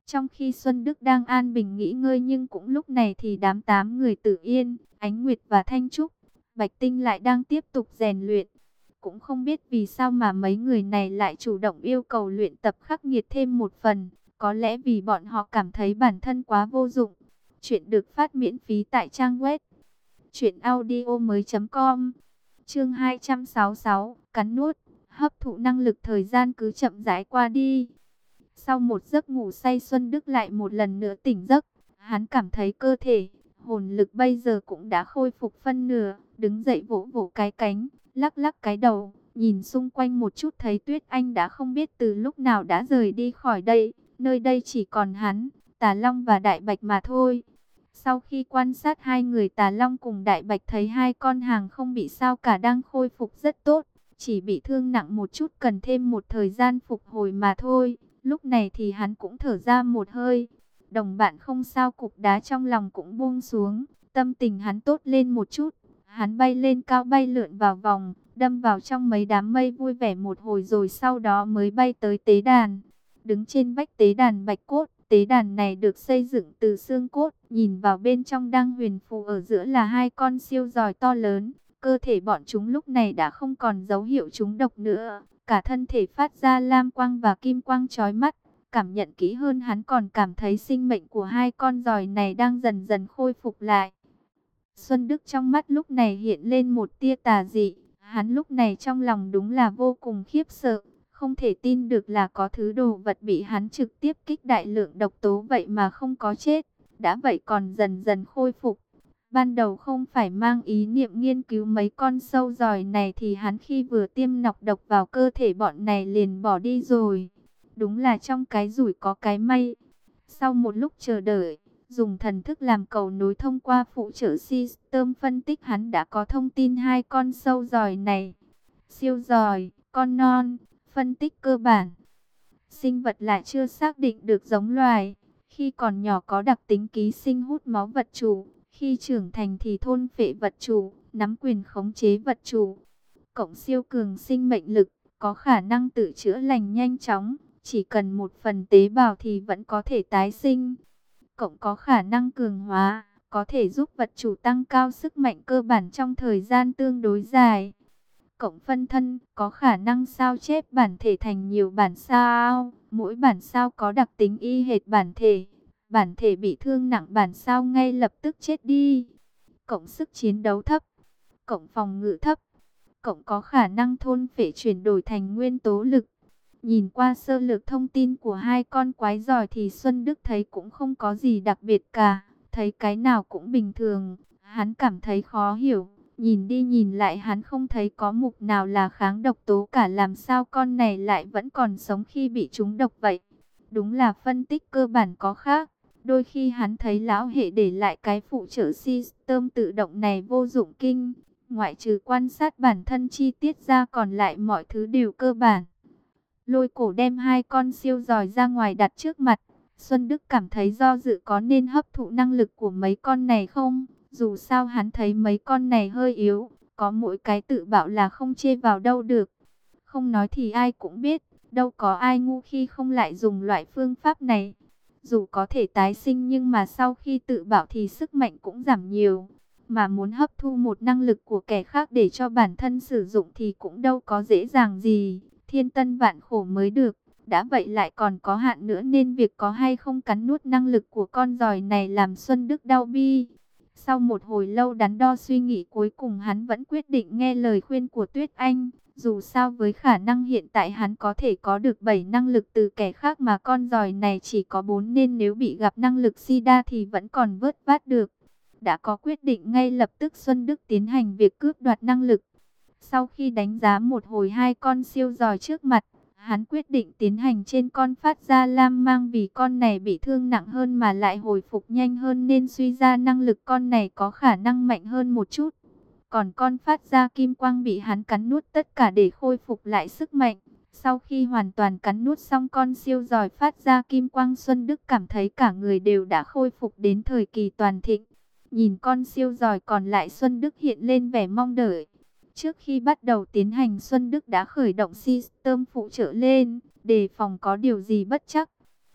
Trong khi Xuân Đức đang an bình nghỉ ngơi, nhưng cũng lúc này thì đám tám người Tử Yên, Ánh Nguyệt và Thanh Trúc, Bạch Tinh lại đang tiếp tục rèn luyện. Cũng không biết vì sao mà mấy người này lại chủ động yêu cầu luyện tập khắc nghiệt thêm một phần. Có lẽ vì bọn họ cảm thấy bản thân quá vô dụng. Chuyện được phát miễn phí tại trang web truyện audio mới chấm com. Chương hai trăm sáu mươi sáu, cắn nuốt, hấp thụ năng lực. Thời gian cứ chậm rãi qua đi. Sau một giấc ngủ say, Xuân Đức lại một lần nữa tỉnh giấc. Hắn cảm thấy cơ thể, hồn lực bây giờ cũng đã khôi phục phân nửa. Đứng dậy vỗ vỗ cái cánh, lắc lắc cái đầu, nhìn xung quanh một chút thấy Tuyết Anh đã không biết từ lúc nào đã rời đi khỏi đây. Nơi đây chỉ còn hắn, Tà Long và Đại Bạch mà thôi. Sau khi quan sát hai người, Tà Long cùng Đại Bạch thấy hai con hàng không bị sao cả, đang khôi phục rất tốt. Chỉ bị thương nặng một chút, cần thêm một thời gian phục hồi mà thôi. Lúc này thì hắn cũng thở ra một hơi. Đồng bạn không sao, cục đá trong lòng cũng buông xuống. Tâm tình hắn tốt lên một chút. Hắn bay lên cao, bay lượn vào vòng, đâm vào trong mấy đám mây, vui vẻ một hồi rồi sau đó mới bay tới tế đàn. Đứng trên vách tế đàn bạch cốt, tế đàn này được xây dựng từ xương cốt. Nhìn vào bên trong đang huyền phù ở giữa là hai con siêu giòi to lớn. Cơ thể bọn chúng lúc này đã không còn dấu hiệu trúng độc nữa. Cả thân thể phát ra lam quang và kim quang chói mắt. Cảm nhận kỹ hơn, hắn còn cảm thấy sinh mệnh của hai con giòi này đang dần dần khôi phục lại. Xuân Đức trong mắt lúc này hiện lên một tia tà dị. Hắn lúc này trong lòng đúng là vô cùng khiếp sợ. Không thể tin được là có thứ đồ vật bị hắn trực tiếp kích đại lượng độc tố vậy mà không có chết. Đã vậy còn dần dần khôi phục. Ban đầu không phải mang ý niệm nghiên cứu mấy con sâu giòi này thì hắn khi vừa tiêm nọc độc vào cơ thể bọn này liền bỏ đi rồi. Đúng là trong cái rủi có cái may. Sau một lúc chờ đợi, dùng thần thức làm cầu nối thông qua phụ trợ system phân tích, hắn đã có thông tin hai con sâu giòi này. Siêu giòi, con non, phân tích cơ bản. Sinh vật lại chưa xác định được giống loài. Khi còn nhỏ có đặc tính ký sinh hút máu vật chủ. Khi trưởng thành thì thôn phệ vật chủ, nắm quyền khống chế vật chủ. Cộng siêu cường sinh mệnh lực, có khả năng tự chữa lành nhanh chóng. Chỉ cần một phần tế bào thì vẫn có thể tái sinh. Cộng có khả năng cường hóa, có thể giúp vật chủ tăng cao sức mạnh cơ bản trong thời gian tương đối dài. Cộng phân thân, có khả năng sao chép bản thể thành nhiều bản sao. Mỗi bản sao có đặc tính y hệt bản thể. Bản thể bị thương nặng, bản sao ngay lập tức chết đi. Cộng sức chiến đấu thấp. Cộng phòng ngự thấp. Cộng có khả năng thôn phệ chuyển đổi thành nguyên tố lực. Nhìn qua sơ lược thông tin của hai con quái giòi thì Xuân Đức thấy cũng không có gì đặc biệt cả. Thấy cái nào cũng bình thường. Hắn cảm thấy khó hiểu. Nhìn đi nhìn lại hắn không thấy có mục nào là kháng độc tố cả. Làm sao con này lại vẫn còn sống khi bị trúng độc vậy? Đúng là phân tích cơ bản có khác. Đôi khi hắn thấy lão hệ để lại cái phụ trợ system tự động này vô dụng kinh. Ngoại trừ quan sát bản thân chi tiết ra còn lại mọi thứ đều cơ bản. Lôi cổ đem hai con siêu giòi ra ngoài đặt trước mặt. Xuân Đức cảm thấy do dự có nên hấp thụ năng lực của mấy con này không? Dù sao hắn thấy mấy con này hơi yếu. Có mỗi cái tự bảo là không chê vào đâu được. Không nói thì ai cũng biết. Đâu có ai ngu khi không lại dùng loại phương pháp này. Dù có thể tái sinh nhưng mà sau khi tự bảo thì sức mạnh cũng giảm nhiều. Mà muốn hấp thu một năng lực của kẻ khác để cho bản thân sử dụng thì cũng đâu có dễ dàng gì. Thiên tân vạn khổ mới được. Đã vậy lại còn có hạn nữa nên việc có hay không cắn nuốt năng lực của con giòi này làm Xuân Đức đau bi. Sau một hồi lâu đắn đo suy nghĩ, cuối cùng hắn vẫn quyết định nghe lời khuyên của Tuyết Anh. Dù sao với khả năng hiện tại hắn có thể có được bảy năng lực từ kẻ khác mà con giòi này chỉ có bốn, nên nếu bị gặp năng lực sida thì vẫn còn vớt vát được. Đã có quyết định ngay lập tức Xuân Đức tiến hành việc cướp đoạt năng lực. Sau khi đánh giá một hồi hai con siêu giòi trước mặt, hắn quyết định tiến hành trên con phát ra lam mang, vì con này bị thương nặng hơn mà lại hồi phục nhanh hơn nên suy ra năng lực con này có khả năng mạnh hơn một chút. Còn con phát ra kim quang bị hắn cắn nuốt tất cả để khôi phục lại sức mạnh. Sau khi hoàn toàn cắn nuốt xong con siêu giòi phát ra kim quang, Xuân Đức cảm thấy cả người đều đã khôi phục đến thời kỳ toàn thịnh. Nhìn con siêu giòi còn lại, Xuân Đức hiện lên vẻ mong đợi. Trước khi bắt đầu tiến hành, Xuân Đức đã khởi động system phụ trợ lên, đề phòng có điều gì bất trắc.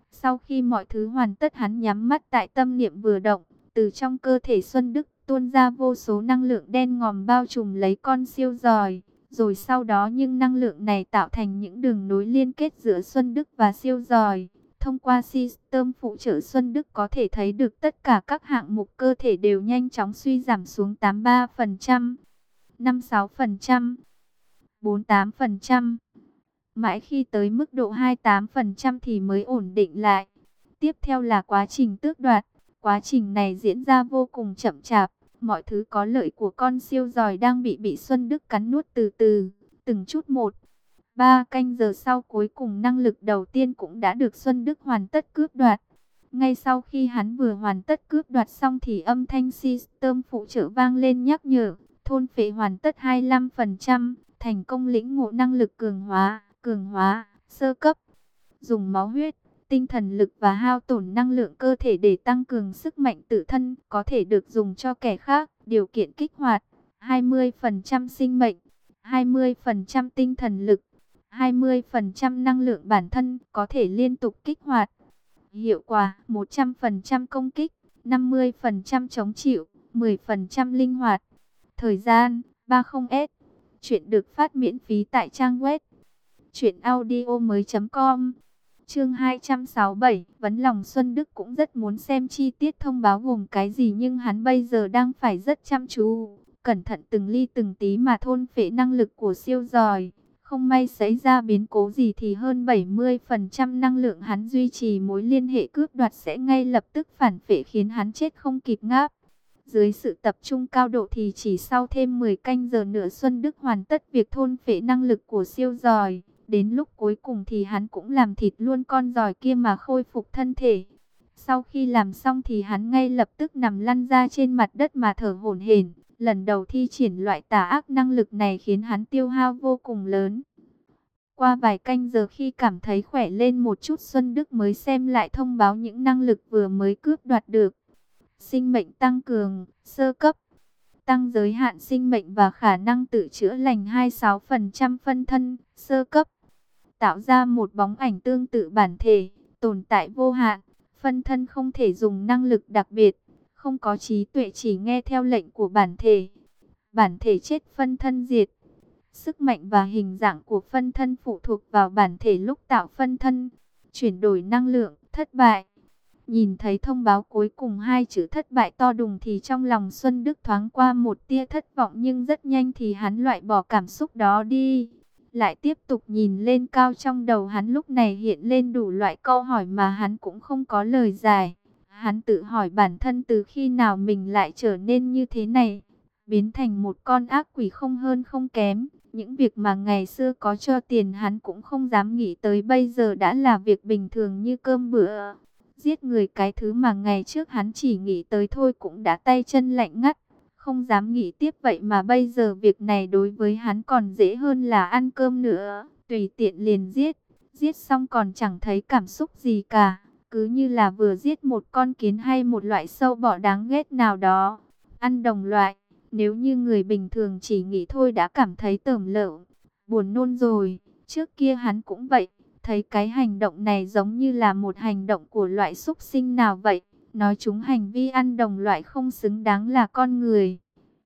Sau khi mọi thứ hoàn tất, hắn nhắm mắt tại tâm niệm vừa động, từ trong cơ thể Xuân Đức tuôn ra vô số năng lượng đen ngòm bao trùm lấy con siêu giòi. Rồi sau đó những năng lượng này tạo thành những đường nối liên kết giữa Xuân Đức và siêu giòi. Thông qua system phụ trợ, Xuân Đức có thể thấy được tất cả các hạng mục cơ thể đều nhanh chóng suy giảm xuống tám mươi ba phần trăm, năm mươi sáu phần trăm, bốn mươi tám phần trăm. Mãi khi tới mức độ hai mươi tám phần trăm thì mới ổn định lại. Tiếp theo là quá trình tước đoạt. Quá trình này diễn ra vô cùng chậm chạp. Mọi thứ có lợi của con siêu giòi đang bị bị Xuân Đức cắn nuốt từ từ, từng chút một. Ba canh giờ sau, cuối cùng năng lực đầu tiên cũng đã được Xuân Đức hoàn tất cướp đoạt. Ngay sau khi hắn vừa hoàn tất cướp đoạt xong thì âm thanh system phụ trợ vang lên nhắc nhở. Thôn phệ hoàn tất hai mươi lăm phần trăm, thành công lĩnh ngộ năng lực cường hóa, cường hóa, sơ cấp. Dùng máu huyết, tinh thần lực và hao tổn năng lượng cơ thể để tăng cường sức mạnh tự thân, có thể được dùng cho kẻ khác. Điều kiện kích hoạt: hai mươi phần trăm sinh mệnh, hai mươi phần trăm tinh thần lực, hai mươi phần trăm năng lượng bản thân, có thể liên tục kích hoạt. Hiệu quả: một trăm phần trăm công kích, năm mươi phần trăm chống chịu, mười phần trăm linh hoạt. Thời gian: ba mươi S. Chuyện được phát miễn phí tại trang web truyện audio mới chấm com. Chương hai trăm sáu mươi bảy, Vấn lòng Xuân Đức cũng rất muốn xem chi tiết thông báo gồm cái gì, nhưng hắn bây giờ đang phải rất chăm chú, cẩn thận từng ly từng tí mà thôn phệ năng lực của siêu giòi. Không may xảy ra biến cố gì thì hơn bảy mươi phần trăm năng lượng hắn duy trì mối liên hệ cướp đoạt sẽ ngay lập tức phản phệ, khiến hắn chết không kịp ngáp. Dưới sự tập trung cao độ thì chỉ sau thêm mười canh giờ nữa Xuân Đức hoàn tất việc thôn phệ năng lực của siêu giòi. Đến lúc cuối cùng thì hắn cũng làm thịt luôn con giòi kia mà khôi phục thân thể. Sau khi làm xong thì hắn ngay lập tức nằm lăn ra trên mặt đất mà thở hổn hển. Lần đầu thi triển loại tà ác năng lực này khiến hắn tiêu hao vô cùng lớn. Qua vài canh giờ khi cảm thấy khỏe lên một chút, Xuân Đức mới xem lại thông báo những năng lực vừa mới cướp đoạt được. Sinh mệnh tăng cường, sơ cấp. Tăng giới hạn sinh mệnh và khả năng tự chữa lành hai mươi sáu phần trăm phân thân, sơ cấp. Tạo ra một bóng ảnh tương tự bản thể, tồn tại vô hạn. Phân thân không thể dùng năng lực đặc biệt, không có trí tuệ, chỉ nghe theo lệnh của bản thể. Bản thể chết, phân thân diệt. Sức mạnh và hình dạng của phân thân phụ thuộc vào bản thể lúc tạo phân thân. Chuyển đổi năng lượng, thất bại. Nhìn thấy thông báo cuối cùng hai chữ thất bại to đùng thì trong lòng Xuân Đức thoáng qua một tia thất vọng, nhưng rất nhanh thì hắn loại bỏ cảm xúc đó đi. Lại tiếp tục nhìn lên cao, trong đầu hắn lúc này hiện lên đủ loại câu hỏi mà hắn cũng không có lời giải. Hắn tự hỏi bản thân từ khi nào mình lại trở nên như thế này, biến thành một con ác quỷ không hơn không kém. Những việc mà ngày xưa có cho tiền hắn cũng không dám nghĩ tới, bây giờ đã là việc bình thường như cơm bữa. Giết người, cái thứ mà ngày trước hắn chỉ nghĩ tới thôi cũng đã tay chân lạnh ngắt, không dám nghĩ tiếp, vậy mà bây giờ việc này đối với hắn còn dễ hơn là ăn cơm nữa. Tùy tiện liền giết, giết xong còn chẳng thấy cảm xúc gì cả, cứ như là vừa giết một con kiến hay một loại sâu bọ đáng ghét nào đó. Ăn đồng loại, nếu như người bình thường chỉ nghĩ thôi đã cảm thấy tởm lợm, buồn nôn rồi. Trước kia hắn cũng vậy, thấy cái hành động này giống như là một hành động của loại súc sinh nào vậy. Nói chúng hành vi ăn đồng loại không xứng đáng là con người.